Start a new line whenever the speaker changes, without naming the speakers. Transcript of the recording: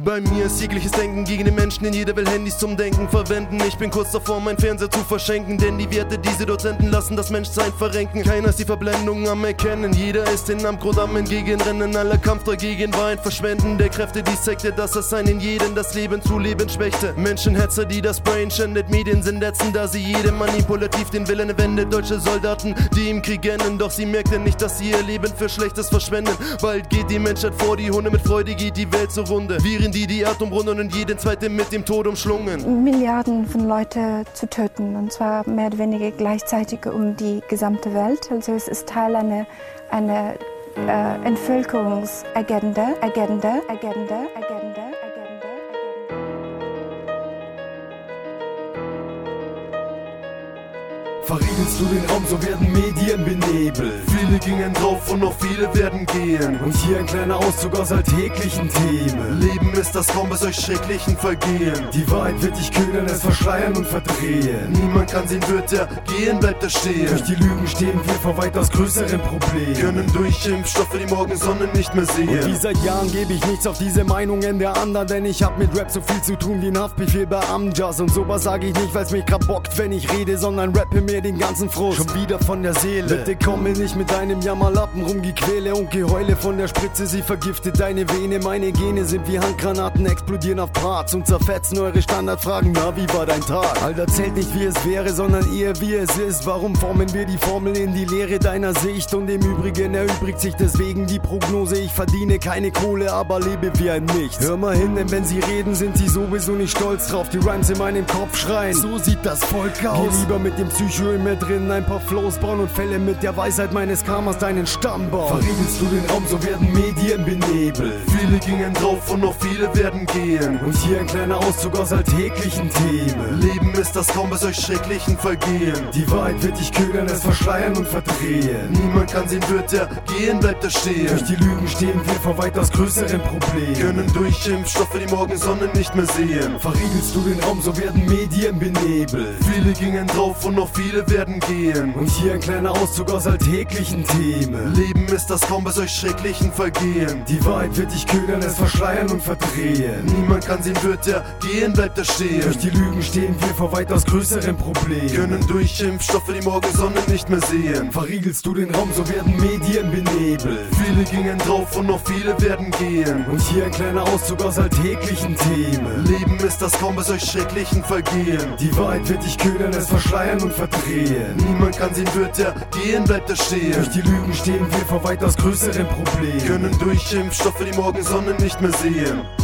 Bei mir ist jegliches Denken gegen den Menschen, denn jeder will Handys zum Denken verwenden. Ich bin kurz davor, mein Fernseher zu verschenken, denn die Werte diese Dozenten lassen das Menschsein verrenken. Keiner ist die Verblendung am Erkennen, jeder ist in Amtgrund am Entgegenrennen. Aller Kampf dagegen war ein Verschwenden der Kräfte, dies zeigte, dass das Sein in jedem das Leben zu leben schwächte. Menschenhetzer, die das Brain schändet, Medien sind Ätzen, da sie jedem manipulativ den Willen wendet. Deutsche Soldaten, die im Krieg rennen, doch sie merkten nicht, dass sie ihr Leben für Schlechtes verschwenden. Bald geht die Menschheit vor die Hunde, mit Freude geht die Welt zugrunde, während die Art umrunden und jeden Zweiten mit dem Tod umschlungen.
Milliarden von Leuten zu töten, und zwar mehr oder weniger gleichzeitig um die gesamte Welt. Also es ist Teil einer Entvölkerungsagenda.
Verriegelst du den Raum, so werden Medien benebelt.
Viele gingen drauf und noch viele werden gehen.
Und hier ein kleiner Auszug aus alltäglichen Themen.
Leben ist das Raum bis euch schrecklichen Vergehen.
Die Wahrheit wird dich ködern, es verschleiern und verdrehen.
Niemand kann sehen, wird er gehen, bleibt er stehen.
Durch die Lügen stehen wir vor weitaus größeren Problemen.
Können durch Impfstoffe die Morgensonne nicht mehr sehen.
Und wie seit Jahren gebe ich nichts auf diese Meinungen der anderen, denn ich hab mit Rap so viel zu tun wie ein Haftbefehl bei Amjas. Und sowas sag ich nicht, weil's mich grad bockt, wenn ich rede, sondern rappe mir den ganzen Frust schon wieder von der Seele. Bitte komm mir nicht mit deinem Jammerlappen rum, Gequäle und Geheule von der Spritze, sie vergiftet deine Vene. Meine Gene sind wie Handgranaten, explodieren auf Parts und zerfetzen eure Standardfragen. Na, wie war dein Tag? Alter, zählt nicht wie es wäre, sondern eher wie es ist. Warum formen wir die Formel in die Leere deiner Sicht? Und im Übrigen erübrigt sich deswegen die Prognose. Ich verdiene keine Kohle, aber lebe wie ein Nichts. Hör mal hin, denn wenn sie reden, sind sie sowieso nicht stolz drauf. Die Rhymes in meinem Kopf schreien, so sieht das Volk aus. Geh lieber mit dem Psycho in mir drin, ein paar Flows bauen und Fälle mit der Weisheit meines Karmas deinen Stamm bauen.
Verriegelst du den Raum, so werden Medien benebelt. Viele gingen drauf und noch viele werden gehen.
Und hier ein kleiner Auszug aus alltäglichen Themen.
Leben ist das Raum bis euch schrecklichen Vergehen.
Die Wahrheit wird dich ködern, es verschleiern und verdrehen.
Niemand kann sehen, wird er gehen, bleibt er stehen.
Durch die Lügen stehen wir vor weitaus größeren Problemen.
Können durch Impfstoffe die Morgensonne nicht mehr sehen.
Verriegelst du den Raum, so werden Medien benebelt.
Viele gingen drauf und noch viele werden gehen.
Und hier ein kleiner Auszug aus alltäglichen Themen.
Leben ist das Raum bis euch schrecklichen Vergehen.
Die Wahrheit wird dich ködern, es verschleiern und verdrehen.
Niemand kann sehen, wird er gehen, bleibt er stehen.
Durch die Lügen stehen wir vor weitaus größeren Problemen.
Können durch Impfstoffe die Morgensonne nicht mehr sehen.
Verriegelst du den Raum, so werden Medien benebelt.
Viele gingen drauf und noch viele werden gehen.
Und hier ein kleiner Auszug aus alltäglichen Themen.
Leben ist das Raum bis euch schrecklichen Vergehen.
Die Wahrheit wird dich ködern, es verschleiern und verdrehen.
Niemand kann sehen, wird er gehen, bleibt er stehen.
Durch die Lügen stehen wir vor weitaus größeren Problemen.
Können durch Impfstoffe die Morgensonne nicht mehr sehen.